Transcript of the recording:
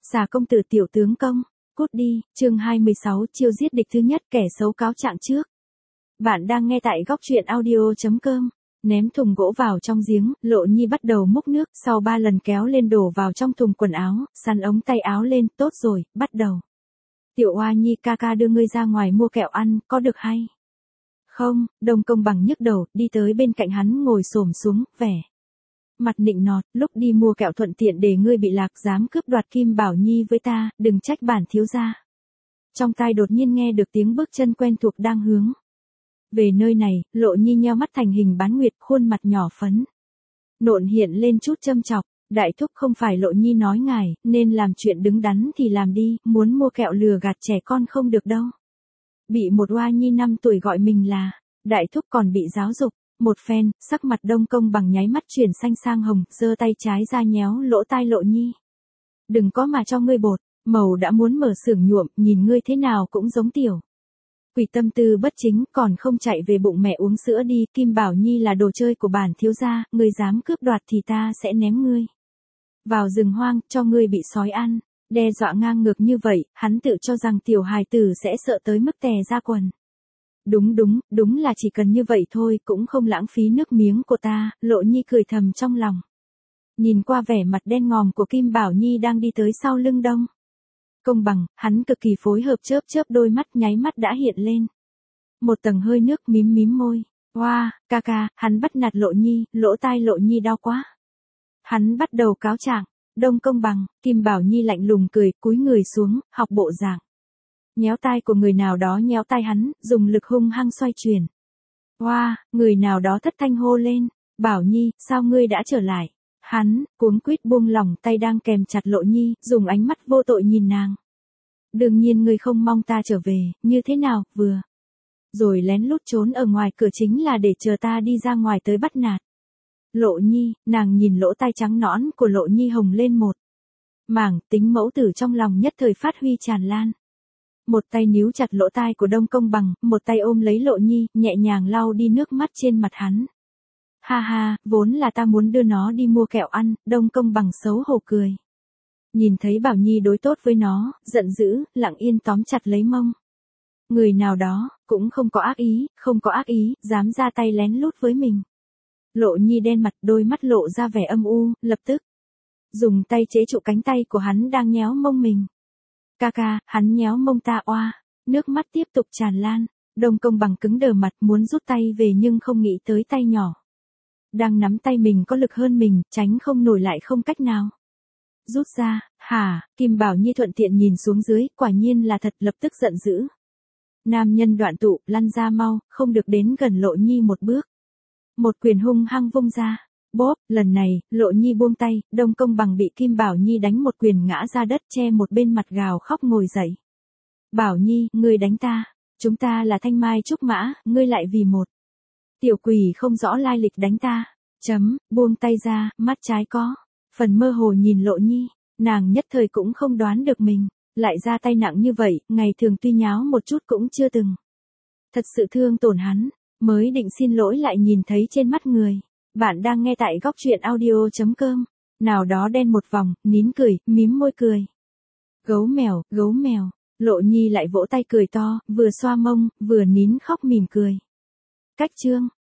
Xà công tử tiểu tướng công, cút đi, chương 26 chiêu giết địch thứ nhất kẻ xấu cáo trạng trước. Bạn đang nghe tại góc truyện audio.com. Ném thùng gỗ vào trong giếng, Lộ Nhi bắt đầu múc nước, sau 3 lần kéo lên đổ vào trong thùng quần áo, sắn ống tay áo lên, tốt rồi, bắt đầu. Tiểu Oa Nhi ca ca đưa ngươi ra ngoài mua kẹo ăn, có được hay? Không, Đông Công Bằng nhức đầu, đi tới bên cạnh hắn ngồi xổm xuống, vẻ mặt nịnh nọt, lúc đi mua kẹo thuận tiện để ngươi bị lạc, dám cướp đoạt Kim Bảo Nhi với ta, đừng trách bản thiếu gia. Trong tai đột nhiên nghe được tiếng bước chân quen thuộc đang hướng về nơi này, Lộ Nhi nheo mắt thành hình bán nguyệt, khuôn mặt nhỏ phấn nộn hiện lên chút châm chọc. Đại thúc không phải Lộ Nhi nói ngài, nên làm chuyện đứng đắn thì làm đi, muốn mua kẹo lừa gạt trẻ con không được đâu. Bị một Oa Nhi 5 tuổi gọi mình là đại thúc còn bị giáo dục. Một phen, sắc mặt Đông Công Bằng nháy mắt chuyển xanh sang hồng, giơ tay trái ra nhéo lỗ tai Lộ Nhi. Đừng có mà cho ngươi bột, màu đã muốn mở xưởng nhuộm, nhìn ngươi thế nào cũng giống tiểu quỷ, tâm tư bất chính, còn không chạy về bụng mẹ uống sữa đi. Kim Bảo Nhi là đồ chơi của bản thiếu gia, ngươi dám cướp đoạt thì ta sẽ ném ngươi vào rừng hoang, cho ngươi bị sói ăn. Đe dọa ngang ngược như vậy, hắn tự cho rằng tiểu hài tử sẽ sợ tới mức tè ra quần. Đúng là chỉ cần như vậy thôi, cũng không lãng phí nước miếng của ta. Lộ Nhi cười thầm trong lòng. Nhìn qua vẻ mặt đen ngòm của Kim Bảo Nhi đang đi tới sau lưng Đông Công Bằng, hắn cực kỳ phối hợp, chớp đôi mắt, nháy mắt đã hiện lên một tầng hơi nước, mím môi. Oa, ca ca, hắn bắt nạt Lộ Nhi, lỗ tai Lộ Nhi đau quá. Hắn bắt đầu cáo trạng. Đông Công Bằng, Kim Bảo Nhi lạnh lùng cười, cúi người xuống, học bộ dạng nhéo tai của người nào đó, nhéo tai hắn, dùng lực hung hăng xoay chuyển. Oa, người nào đó thất thanh hô lên, Bảo Nhi, sao ngươi đã trở lại? Hắn cuống quýt buông lỏng tay đang kèm chặt Lộ Nhi, dùng ánh mắt vô tội nhìn nàng. Đương nhiên ngươi không mong ta trở về, như thế nào, vừa rồi lén lút trốn ở ngoài cửa chính là để chờ ta đi ra ngoài tới bắt nạt Lộ Nhi. Nàng nhìn lỗ tai trắng nõn của Lộ Nhi hồng lên một mảng, tính mẫu tử trong lòng nhất thời phát huy tràn lan. Một tay níu chặt lỗ tai của Đông Công Bằng, một tay ôm lấy Lộ Nhi, nhẹ nhàng lau đi nước mắt trên mặt hắn. Ha ha, vốn là ta muốn đưa nó đi mua kẹo ăn. Đông Công Bằng xấu hổ cười. Nhìn thấy Bảo Nhi đối tốt với nó, giận dữ, lặng yên tóm chặt lấy mông người nào đó, cũng không có ác ý, dám ra tay lén lút với mình. Lộ Nhi đen mặt, đôi mắt lộ ra vẻ âm u, lập tức dùng tay chế trụ cánh tay của hắn đang nhéo mông mình. Ca ca, hắn nhéo mông ta. Oa, nước mắt tiếp tục tràn lan. Đông Công Bằng cứng đờ mặt, muốn rút tay về nhưng không nghĩ tới tay nhỏ đang nắm tay mình có lực hơn mình, tránh không nổi lại không cách nào rút ra. Hả? Kim Bảo Nhi thuận tiện nhìn xuống dưới, quả nhiên là thật, lập tức giận dữ. Nam nhân đoạn tụ, lăn ra mau, không được đến gần Lộ Nhi một bước. Một quyền hung hăng vung ra. Bóp, lần này, Lộ Nhi buông tay, Đông Công Bằng bị Kim Bảo Nhi đánh một quyền ngã ra đất, che một bên mặt, gào khóc ngồi dậy. Bảo Nhi, ngươi đánh ta. Chúng ta là thanh mai trúc mã, ngươi lại vì một tiểu quỷ không rõ lai lịch đánh ta. Buông tay ra, mắt trái có phần mơ hồ nhìn Lộ Nhi. Nàng nhất thời cũng không đoán được mình lại ra tay nặng như vậy, ngày thường tuy nháo một chút cũng chưa từng thật sự thương tổn hắn. Mới định xin lỗi lại nhìn thấy trên mắt người bạn đang nghe tại góc truyện audio.com nào đó đen một vòng, nín cười, mím môi cười. Gấu mèo. Lộ Nhi lại vỗ tay cười to, vừa xoa mông, vừa nín khóc mỉm cười. Cách chương